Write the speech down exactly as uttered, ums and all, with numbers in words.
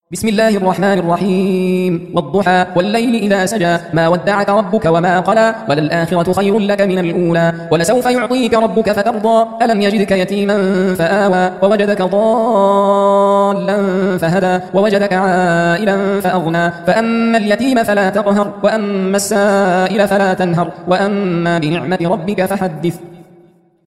بسم الله الرحمن الرحيم والضحى والليل إذا سجى ما ودعك ربك وما قلى وللآخرة خير لك من الأولى ولسوف يعطيك ربك فترضى ألم يجدك يتيما فآوى ووجدك ضالا فهدى ووجدك عائلا فأغنى فأما اليتيم فلا تقهر وأما السائل فلا تنهر وأما بنعمة ربك فحدث.